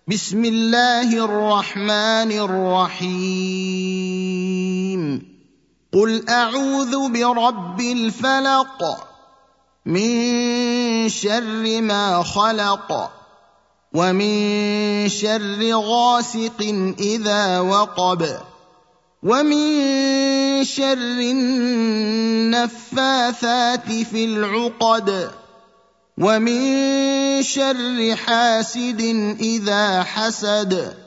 بسم الله الرحمن الرحيم قل اعوذ برب الفلق من شر ما خلق ومن شر غاسق اذا وقب ومن شر النفاثات في العقد ومن شر حاسد اذا حسد